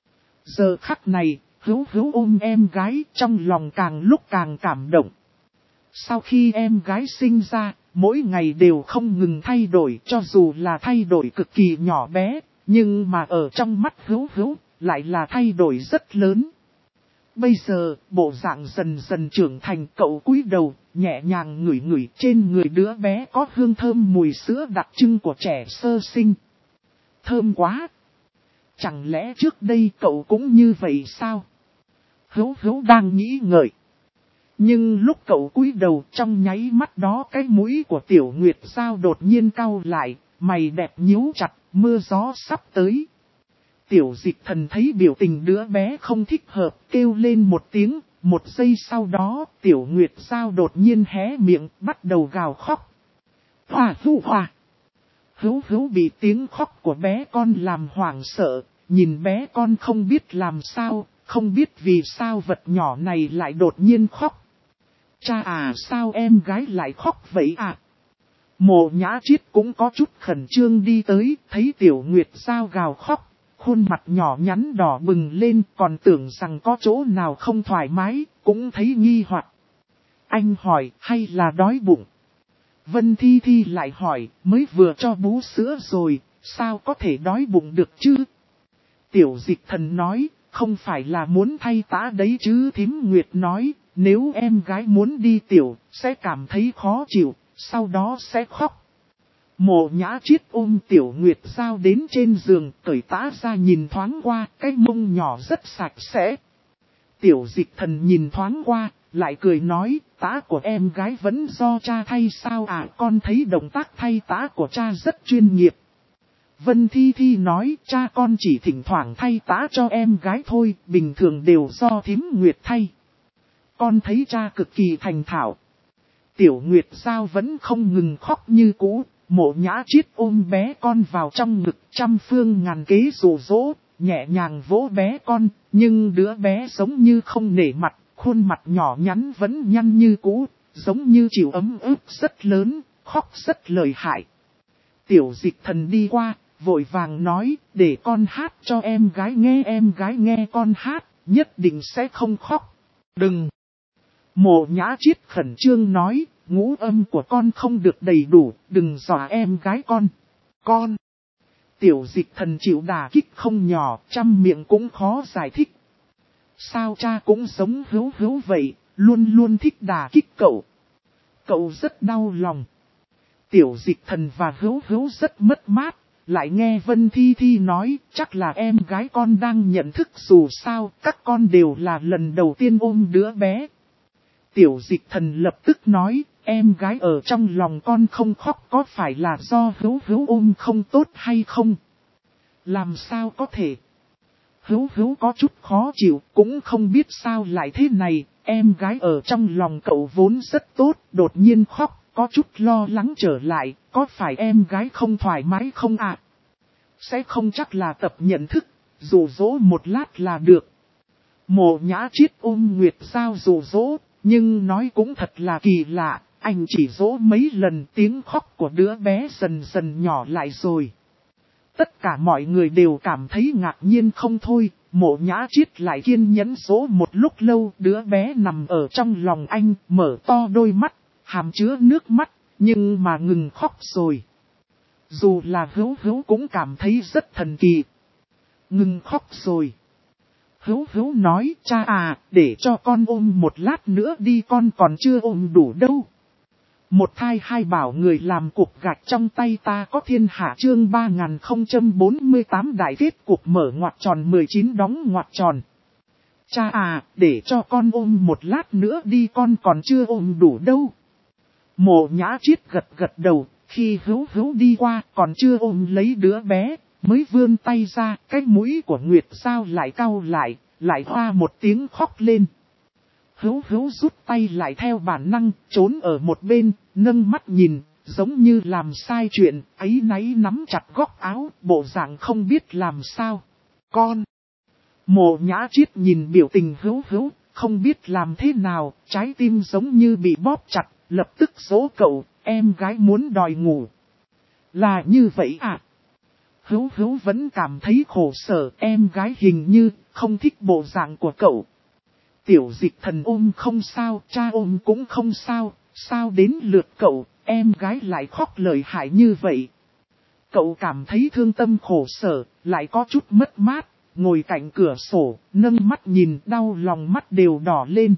Giờ khắc này, Hữu Hữu ôm em gái trong lòng càng lúc càng cảm động. Sau khi em gái sinh ra, mỗi ngày đều không ngừng thay đổi, cho dù là thay đổi cực kỳ nhỏ bé, nhưng mà ở trong mắt Hữu Hữu lại là thay đổi rất lớn. Bây giờ, bộ dạng dần dần trưởng thành, cậu cúi đầu, nhẹ nhàng ngửi ngửi trên người đứa bé có hương thơm mùi sữa đặc trưng của trẻ sơ sinh. Thơm quá! Chẳng lẽ trước đây cậu cũng như vậy sao? Hữu Hữu đang nghĩ ngợi. Nhưng lúc cậu cúi đầu trong nháy mắt đó cái mũi của Tiểu Nguyệt Giao đột nhiên cau lại, mày đẹp nhíu chặt, mưa gió sắp tới. Tiểu Dịch Thần thấy biểu tình đứa bé không thích hợp, kêu lên một tiếng, một giây sau đó Tiểu Nguyệt Giao đột nhiên hé miệng, bắt đầu gào khóc. Hòa hưu hòa! Hữu Hữu bị tiếng khóc của bé con làm hoảng sợ, nhìn bé con không biết làm sao, không biết vì sao vật nhỏ này lại đột nhiên khóc. Cha à, sao em gái lại khóc vậy à? Mộ Nhã Chiết cũng có chút khẩn trương đi tới, thấy Tiểu Nguyệt Giao gào khóc, khuôn mặt nhỏ nhắn đỏ bừng lên, còn tưởng rằng có chỗ nào không thoải mái, cũng thấy nghi hoặc. Anh hỏi, hay là đói bụng? Vân Thi Thi lại hỏi, mới vừa cho bú sữa rồi, sao có thể đói bụng được chứ? Tiểu Dịch Thần nói, không phải là muốn thay tã đấy chứ. Thím Nguyệt nói, nếu em gái muốn đi tiểu, sẽ cảm thấy khó chịu, sau đó sẽ khóc. Mộ Nhã Chiết ôm Tiểu Nguyệt Giao đến trên giường, cởi tã ra nhìn thoáng qua, cái mông nhỏ rất sạch sẽ. Tiểu Dịch Thần nhìn thoáng qua, lại cười nói, tã của em gái vẫn do cha thay sao à, con thấy động tác thay tã của cha rất chuyên nghiệp. Vân Thi Thi nói, cha con chỉ thỉnh thoảng thay tã cho em gái thôi, bình thường đều do thím Nguyệt thay. Con thấy cha cực kỳ thành thạo. Tiểu Nguyệt Giao vẫn không ngừng khóc như cũ, Mộ Nhã Chiết ôm bé con vào trong ngực, trăm phương ngàn kế dụ dỗ, nhẹ nhàng vỗ bé con, nhưng đứa bé giống như không nể mặt, khuôn mặt nhỏ nhắn vẫn nhăn như cũ, giống như chịu ấm ức rất lớn, khóc rất lợi hại. Tiểu Dịch Thần đi qua, vội vàng nói, để con hát cho em gái nghe con hát, nhất định sẽ không khóc. Đừng! Mộ Nhã Chiết khẩn trương nói, ngũ âm của con không được đầy đủ, đừng dọa em gái con. Con! Tiểu Dịch Thần chịu đả kích không nhỏ, trăm miệng cũng khó giải thích. Sao cha cũng giống Hữu Hữu vậy, luôn luôn thích đả kích cậu. Cậu rất đau lòng. Tiểu Dịch Thần và Hữu Hữu rất mất mát, lại nghe Vân Thi Thi nói, chắc là em gái con đang nhận thức, dù sao, các con đều là lần đầu tiên ôm đứa bé. Tiểu Dịch Thần lập tức nói, em gái ở trong lòng con không khóc có phải là do Hữu Hữu ôm không tốt hay không? Làm sao có thể? Hữu Hữu có chút khó chịu, cũng không biết sao lại thế này, em gái ở trong lòng cậu vốn rất tốt, đột nhiên khóc, có chút lo lắng trở lại, có phải em gái không thoải mái không ạ? Sẽ không chắc là tập nhận thức, dụ dỗ một lát là được. Mộ Nhã Chiết ôm Nguyệt Giao dụ dỗ, nhưng nói cũng thật là kỳ lạ, anh chỉ dỗ mấy lần tiếng khóc của đứa bé dần dần nhỏ lại rồi. Tất cả mọi người đều cảm thấy ngạc nhiên không thôi, Mộ Nhã Triết lại kiên nhẫn dỗ một lúc lâu, đứa bé nằm ở trong lòng anh, mở to đôi mắt, hàm chứa nước mắt, nhưng mà ngừng khóc rồi. Dù là Hữu Hữu cũng cảm thấy rất thần kỳ. Ngừng khóc rồi. Hữu Hữu nói, cha à, để cho con ôm một lát nữa đi, con còn chưa ôm đủ đâu. Một thai hai bảo người làm cục gạch trong tay ta có thiên hạ chương 3048 đại kết cục mở ngoặc tròn 19 đóng ngoặc tròn. Cha à, để cho con ôm một lát nữa đi, con còn chưa ôm đủ đâu. Mộ Nhã Triết gật gật đầu, khi Hữu Hữu đi qua còn chưa ôm lấy đứa bé, mới vươn tay ra, cái mũi của Nguyệt Giao lại cau lại hoa một tiếng khóc lên. Hữu Hữu rút tay lại theo bản năng, trốn ở một bên, nâng mắt nhìn, giống như làm sai chuyện, áy náy nắm chặt góc áo, bộ dạng không biết làm sao. Con! Mộ Nhã Triết nhìn biểu tình Hữu Hữu, không biết làm thế nào, trái tim giống như bị bóp chặt, lập tức dỗ cậu, em gái muốn đòi ngủ. Là như vậy à? Hữu Hữu vẫn cảm thấy khổ sở, em gái hình như không thích bộ dạng của cậu. Tiểu Dịch Thần ôm không sao, cha ôm cũng không sao, sao đến lượt cậu, em gái lại khóc lời hại như vậy. Cậu cảm thấy thương tâm khổ sở, lại có chút mất mát, ngồi cạnh cửa sổ, nâng mắt nhìn, đau lòng mắt đều đỏ lên.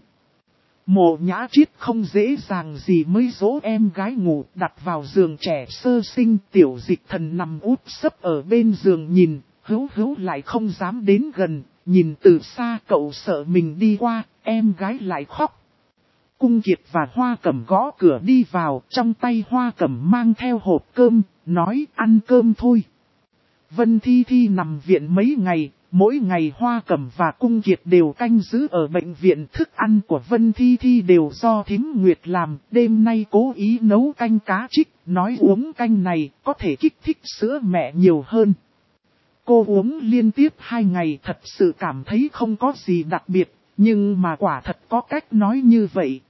Mộ Nhã Triết không dễ dàng gì mới dỗ em gái ngủ, đặt vào giường trẻ sơ sinh. Tiểu Dịch Thần nằm úp sấp ở bên giường nhìn, Hữu Hữu lại không dám đến gần, nhìn từ xa cậu sợ mình đi qua, em gái lại khóc. Cung Kiệt và Hoa Cẩm gõ cửa đi vào, trong tay Hoa Cẩm mang theo hộp cơm, nói ăn cơm thôi. Vân Thi Thi nằm viện mấy ngày, mỗi ngày Hoa Cẩm và Cung Kiệt đều canh giữ ở bệnh viện. Thức ăn của Vân Thi Thi đều do Thím Nguyệt làm, đêm nay cố ý nấu canh cá trích, nói uống canh này có thể kích thích sữa mẹ nhiều hơn. Cô uống liên tiếp 2 ngày thật sự cảm thấy không có gì đặc biệt, nhưng mà quả thật có cách nói như vậy.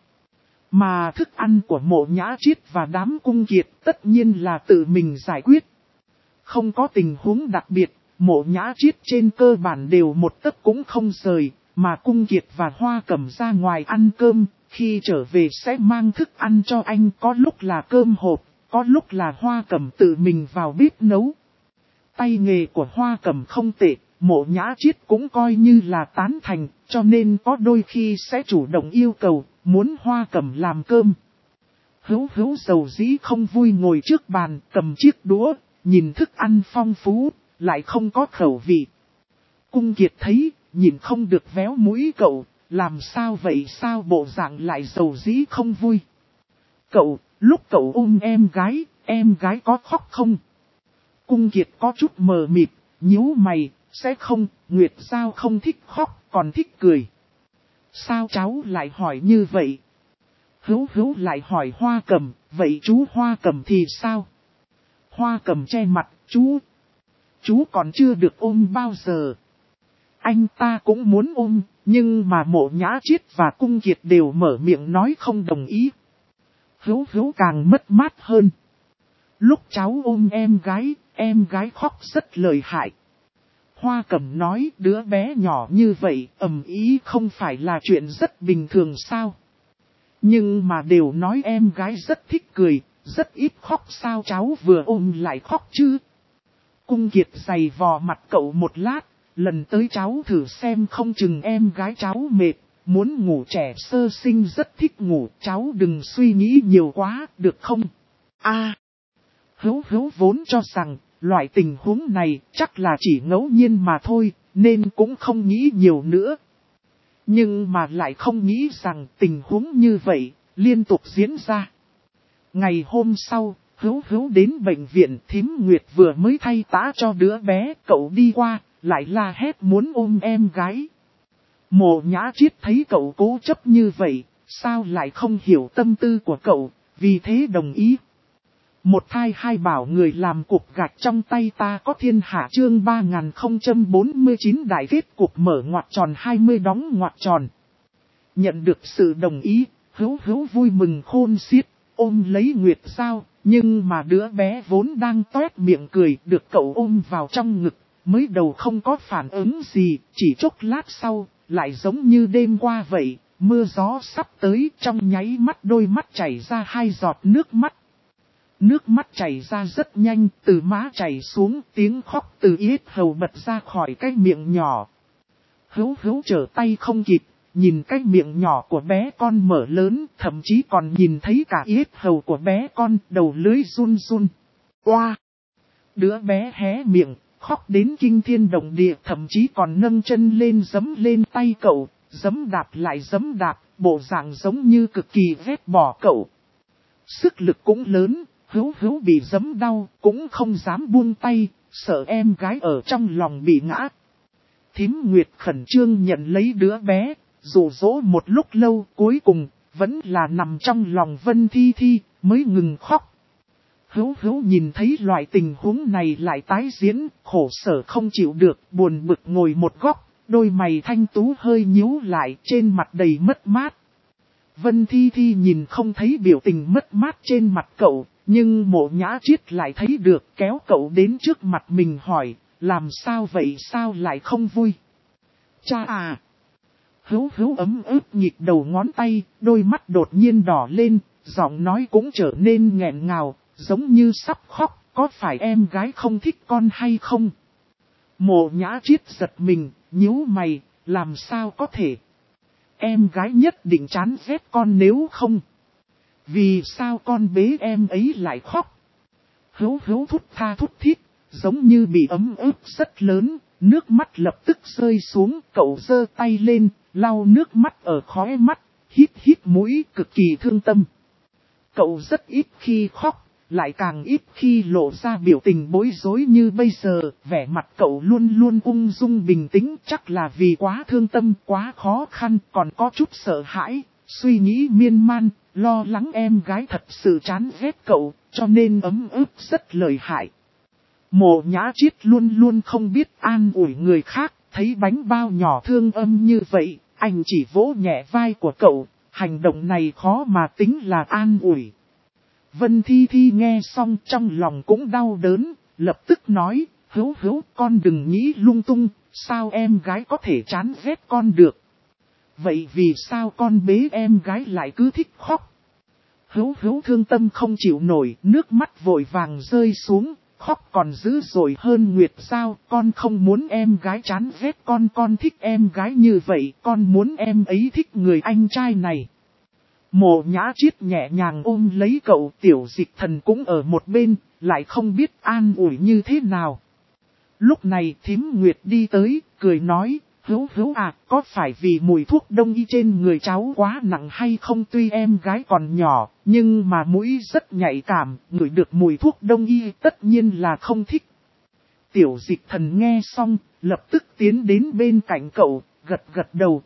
Mà thức ăn của Mộ Nhã Triết và đám Cung Kiệt tất nhiên là tự mình giải quyết. Không có tình huống đặc biệt, Mộ Nhã Triết trên cơ bản đều một tấc cũng không rời, mà Cung Kiệt và Hoa Cẩm ra ngoài ăn cơm, khi trở về sẽ mang thức ăn cho anh, có lúc là cơm hộp, có lúc là Hoa Cẩm tự mình vào bếp nấu. Tay nghề của Hoa Cẩm không tệ, Mộ Nhã Triết cũng coi như là tán thành, cho nên có đôi khi sẽ chủ động yêu cầu, muốn Hoa Cẩm làm cơm. Hữu Hữu dầu dĩ không vui ngồi trước bàn, cầm chiếc đũa, nhìn thức ăn phong phú, lại không có khẩu vị. Cung Kiệt thấy, nhìn không được véo mũi cậu, làm sao vậy, sao bộ dạng lại dầu dĩ không vui. Cậu, lúc cậu ôm em gái có khóc không? Cung Kiệt có chút mờ mịt, nhíu mày, sẽ không, Nguyệt Giao không thích khóc, còn thích cười. Sao cháu lại hỏi như vậy? Hữu Hữu lại hỏi Hoa Cẩm, vậy chú Hoa Cẩm thì sao? Hoa Cẩm che mặt, chú còn chưa được ôm bao giờ. Anh ta cũng muốn ôm, nhưng mà Mộ Nhã Triết và Cung Kiệt đều mở miệng nói không đồng ý. Hữu Hữu càng mất mát hơn. Lúc cháu ôm em gái khóc rất lợi hại. Hoa Cẩm nói đứa bé nhỏ như vậy ầm ý không phải là chuyện rất bình thường sao. Nhưng mà đều nói em gái rất thích cười, rất ít khóc, sao cháu vừa ôm lại khóc chứ. Cung Kiệt giày vò mặt cậu một lát, lần tới cháu thử xem, không chừng em gái cháu mệt, muốn ngủ, trẻ sơ sinh rất thích ngủ, cháu đừng suy nghĩ nhiều quá, được không? Hữu Hữu vốn cho rằng, loại tình huống này chắc là chỉ ngẫu nhiên mà thôi, nên cũng không nghĩ nhiều nữa. Nhưng mà lại không nghĩ rằng tình huống như vậy, liên tục diễn ra. Ngày hôm sau, Hữu Hữu đến bệnh viện, Thím Nguyệt vừa mới thay tã cho đứa bé, cậu đi qua, lại la hét muốn ôm em gái. Mộ Nhã Triết thấy cậu cố chấp như vậy, sao lại không hiểu tâm tư của cậu, vì thế đồng ý. Một thai hai bảo người làm cục gạch trong tay ta có thiên hạ chương 3049 đại kết cục mở ngoặc tròn 20 đóng ngoặc tròn. Nhận được sự đồng ý, Hữu Hữu vui mừng khôn xiết, ôm lấy Nguyệt Giao, nhưng mà đứa bé vốn đang toét miệng cười được cậu ôm vào trong ngực, mới đầu không có phản ứng gì, chỉ chốc lát sau, lại giống như đêm qua vậy, mưa gió sắp tới, trong nháy mắt đôi mắt chảy ra 2 giọt nước mắt. Nước mắt chảy ra rất nhanh, từ má chảy xuống, tiếng khóc từ yết hầu bật ra khỏi cái miệng nhỏ. Hữu Hữu trở tay không kịp, nhìn cái miệng nhỏ của bé con mở lớn, thậm chí còn nhìn thấy cả yết hầu của bé con, đầu lưỡi run run. Oa! Đứa bé hé miệng, khóc đến kinh thiên động địa, thậm chí còn nâng chân lên giẫm lên tay cậu, giẫm đạp lại giẫm đạp, bộ dạng giống như cực kỳ ghét bỏ cậu. Sức lực cũng lớn, Hữu Hữu bị giẫm đau, cũng không dám buông tay, sợ em gái ở trong lòng bị ngã. Thím Nguyệt khẩn trương nhận lấy đứa bé, dụ dỗ một lúc lâu, cuối cùng, vẫn là nằm trong lòng Vân Thi Thi, mới ngừng khóc. Hữu Hữu nhìn thấy loại tình huống này lại tái diễn, khổ sở không chịu được, buồn bực ngồi một góc, đôi mày thanh tú hơi nhíu lại, trên mặt đầy mất mát. Vân Thi Thi nhìn không thấy biểu tình mất mát trên mặt cậu, nhưng Mộ Nhã Triết lại thấy được, kéo cậu đến trước mặt mình hỏi, làm sao vậy, sao lại không vui? Cha à! Hữu Hữu ấm ức nhịp đầu ngón tay, đôi mắt đột nhiên đỏ lên, giọng nói cũng trở nên nghẹn ngào, giống như sắp khóc, có phải em gái không thích con hay không? Mộ Nhã Triết giật mình, nhíu mày, làm sao có thể? Em gái nhất định chán ghét con nếu không. Vì sao con bế em ấy lại khóc? Hữu Hữu thút tha thút thít, giống như bị ấm ức rất lớn, nước mắt lập tức rơi xuống, cậu giơ tay lên, lau nước mắt ở khóe mắt, hít hít mũi, cực kỳ thương tâm. Cậu rất ít khi khóc, lại càng ít khi lộ ra biểu tình bối rối như bây giờ, vẻ mặt cậu luôn luôn ung dung bình tĩnh, chắc là vì quá thương tâm, quá khó khăn, còn có chút sợ hãi, suy nghĩ miên man, lo lắng em gái thật sự chán ghét cậu, cho nên ấm ức rất lợi hại. Mộ Nhã Triết luôn luôn không biết an ủi người khác, thấy bánh bao nhỏ thương âm như vậy, anh chỉ vỗ nhẹ vai của cậu, hành động này khó mà tính là an ủi. Vân Thi Thi nghe xong trong lòng cũng đau đớn, lập tức nói, Hữu Hữu con đừng nghĩ lung tung, sao em gái có thể chán ghét con được. Vậy vì sao con bế em gái lại cứ thích khóc? Hữu Hữu thương tâm không chịu nổi, nước mắt vội vàng rơi xuống, khóc còn dữ dội hơn Nguyệt Giao, con không muốn em gái chán ghét con thích em gái như vậy, con muốn em ấy thích người anh trai này. Mộ Nhã Triết nhẹ nhàng ôm lấy cậu, Tiểu Dịch Thần cũng ở một bên, lại không biết an ủi như thế nào. Lúc này thím Nguyệt đi tới, cười nói, Hữu Hữu à, có phải vì mùi thuốc đông y trên người cháu quá nặng hay không? Tuy em gái còn nhỏ, nhưng mà mũi rất nhạy cảm, ngửi được mùi thuốc đông y tất nhiên là không thích. Tiểu Dịch Thần nghe xong, lập tức tiến đến bên cạnh cậu, gật gật đầu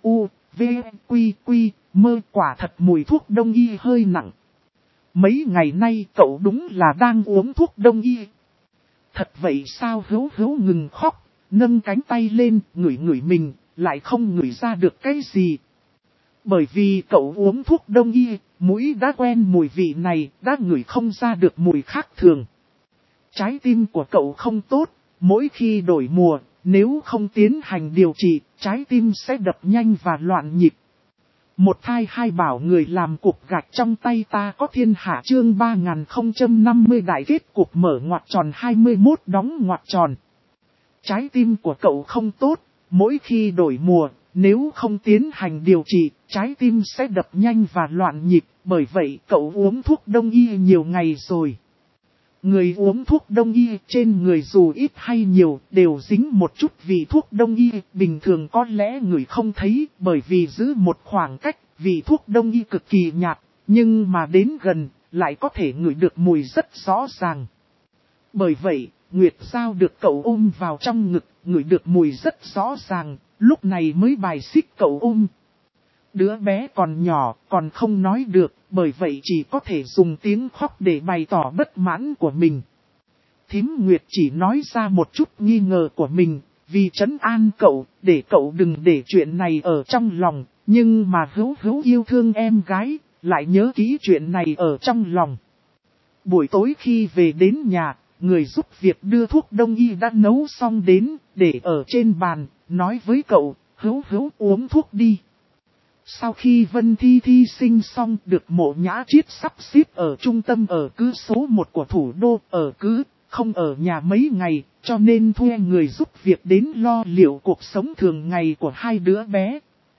quy mơ, quả thật mùi thuốc đông y hơi nặng. Mấy ngày nay cậu đúng là đang uống thuốc đông y. Thật vậy sao? Hữu Hữu ngừng khóc, nâng cánh tay lên, ngửi ngửi mình, lại không ngửi ra được cái gì. Bởi vì cậu uống thuốc đông y, mũi đã quen mùi vị này, đã ngửi không ra được mùi khác thường. Trái tim của cậu không tốt, mỗi khi đổi mùa, nếu không tiến hành điều trị, trái tim sẽ đập nhanh và loạn nhịp. Một thai hai bảo người làm cục gạch trong tay ta có thiên hạ, chương 3050 đại kết cục mở ngoặc tròn 21 đóng ngoặc tròn. Trái tim của cậu không tốt, mỗi khi đổi mùa, nếu không tiến hành điều trị, trái tim sẽ đập nhanh và loạn nhịp, bởi vậy cậu uống thuốc đông y nhiều ngày rồi. Người uống thuốc đông y trên người dù ít hay nhiều đều dính một chút vị thuốc đông y, bình thường có lẽ người không thấy bởi vì giữ một khoảng cách, vị thuốc đông y cực kỳ nhạt, nhưng mà đến gần lại có thể ngửi được mùi rất rõ ràng. Bởi vậy, Nguyệt Giao được cậu ôm vào trong ngực, ngửi được mùi rất rõ ràng, lúc này mới bài xích cậu ôm. Đứa bé còn nhỏ, còn không nói được, bởi vậy chỉ có thể dùng tiếng khóc để bày tỏ bất mãn của mình. Thím Nguyệt chỉ nói ra một chút nghi ngờ của mình, vì trấn an cậu, để cậu đừng để chuyện này ở trong lòng, nhưng mà Hữu Hữu yêu thương em gái, lại nhớ kỹ chuyện này ở trong lòng. Buổi tối khi về đến nhà, người giúp việc đưa thuốc đông y đã nấu xong đến, để ở trên bàn, nói với cậu, Hữu uống thuốc đi. Sau khi Vân Thi thi sinh xong được Mộ Nhã Chiết sắp xếp ở trung tâm ở cứ số 1 của thủ đô, ở cứ không ở nhà mấy ngày, cho nên thuê người giúp việc đến lo liệu cuộc sống thường ngày của hai đứa bé.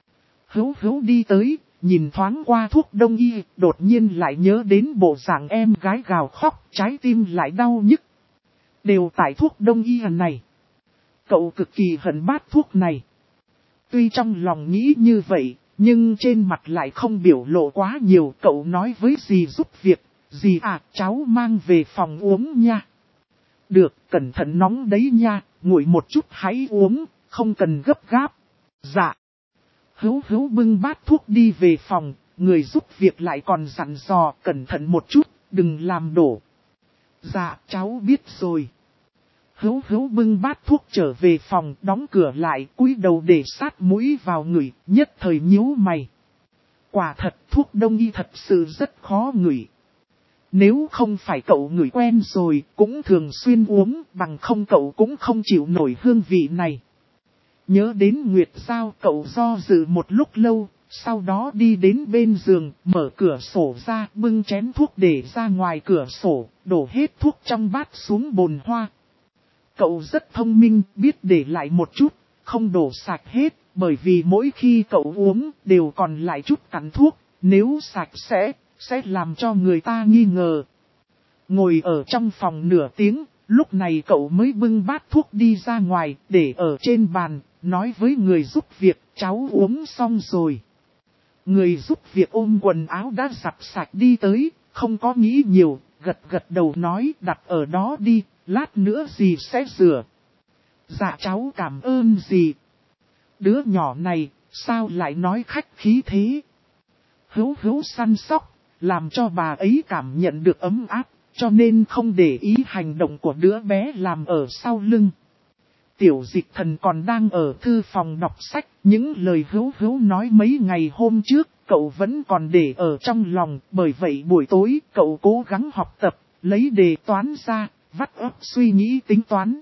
Hữu đi tới, nhìn thoáng qua thuốc đông y, đột nhiên lại nhớ đến bộ dạng em gái gào khóc, trái tim lại đau nhức. Đều tại thuốc đông y này. Cậu cực kỳ hận bát thuốc này. Tuy trong lòng nghĩ như vậy, nhưng trên mặt lại không biểu lộ quá nhiều. Cậu nói với dì giúp việc, dì à, cháu mang về phòng uống nha. Được, cẩn thận nóng đấy nha, nguội một chút hãy uống, không cần gấp gáp. Dạ. Hữu bưng bát thuốc đi về phòng, người giúp việc lại còn dặn dò cẩn thận một chút, đừng làm đổ. Dạ, cháu biết rồi. Hữu bưng bát thuốc trở về phòng, đóng cửa lại, cúi đầu để sát mũi vào ngửi, nhất thời nhíu mày. Quả thật, thuốc đông y thật sự rất khó ngửi. Nếu không phải cậu ngửi quen rồi, cũng thường xuyên uống, bằng không cậu cũng không chịu nổi hương vị này. Nhớ đến Nguyệt Giao, cậu do dự một lúc lâu, sau đó đi đến bên giường, mở cửa sổ ra, bưng chén thuốc để ra ngoài cửa sổ, đổ hết thuốc trong bát xuống bồn hoa. Cậu rất thông minh, biết để lại một chút, không đổ sạch hết, bởi vì mỗi khi cậu uống đều còn lại chút cắn thuốc, nếu sạch sẽ làm cho người ta nghi ngờ. Ngồi ở trong phòng nửa tiếng, lúc này cậu mới bưng bát thuốc đi ra ngoài, để ở trên bàn, nói với người giúp việc, cháu uống xong rồi. Người giúp việc ôm quần áo đã giặt sạch đi tới, không có nghĩ nhiều, gật đầu nói đặt ở đó đi, lát nữa dì sẽ rửa. Dạ cháu cảm ơn dì. Đứa nhỏ này, sao lại nói khách khí thế? Hữu săn sóc, làm cho bà ấy cảm nhận được ấm áp, cho nên không để ý hành động của đứa bé làm ở sau lưng. Tiểu Dịch Thần còn đang ở thư phòng đọc sách, những lời Hữu nói mấy ngày hôm trước, cậu vẫn còn để ở trong lòng, bởi vậy buổi tối cậu cố gắng học tập, lấy đề toán ra, vắt óc suy nghĩ tính toán.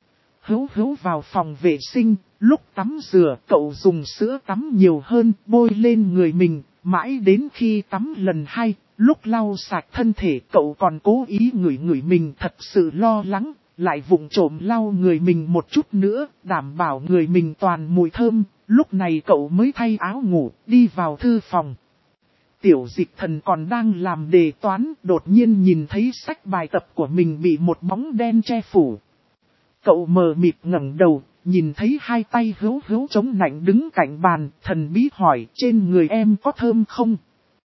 Hữu vào phòng vệ sinh, lúc tắm rửa cậu dùng sữa tắm nhiều hơn, bôi lên người mình, mãi đến khi tắm lần 2, lúc lau sạch thân thể cậu còn cố ý ngửi mình thật sự lo lắng, lại vụng trộm lau người mình một chút nữa, đảm bảo người mình toàn mùi thơm, lúc này cậu mới thay áo ngủ, đi vào thư phòng. Tiểu Dịch Thần còn đang làm đề toán, đột nhiên nhìn thấy sách bài tập của mình bị một bóng đen che phủ. Cậu mờ mịt ngẩng đầu, nhìn thấy hai tay Hữu chống nạnh đứng cạnh bàn, thần bí hỏi trên người em có thơm không?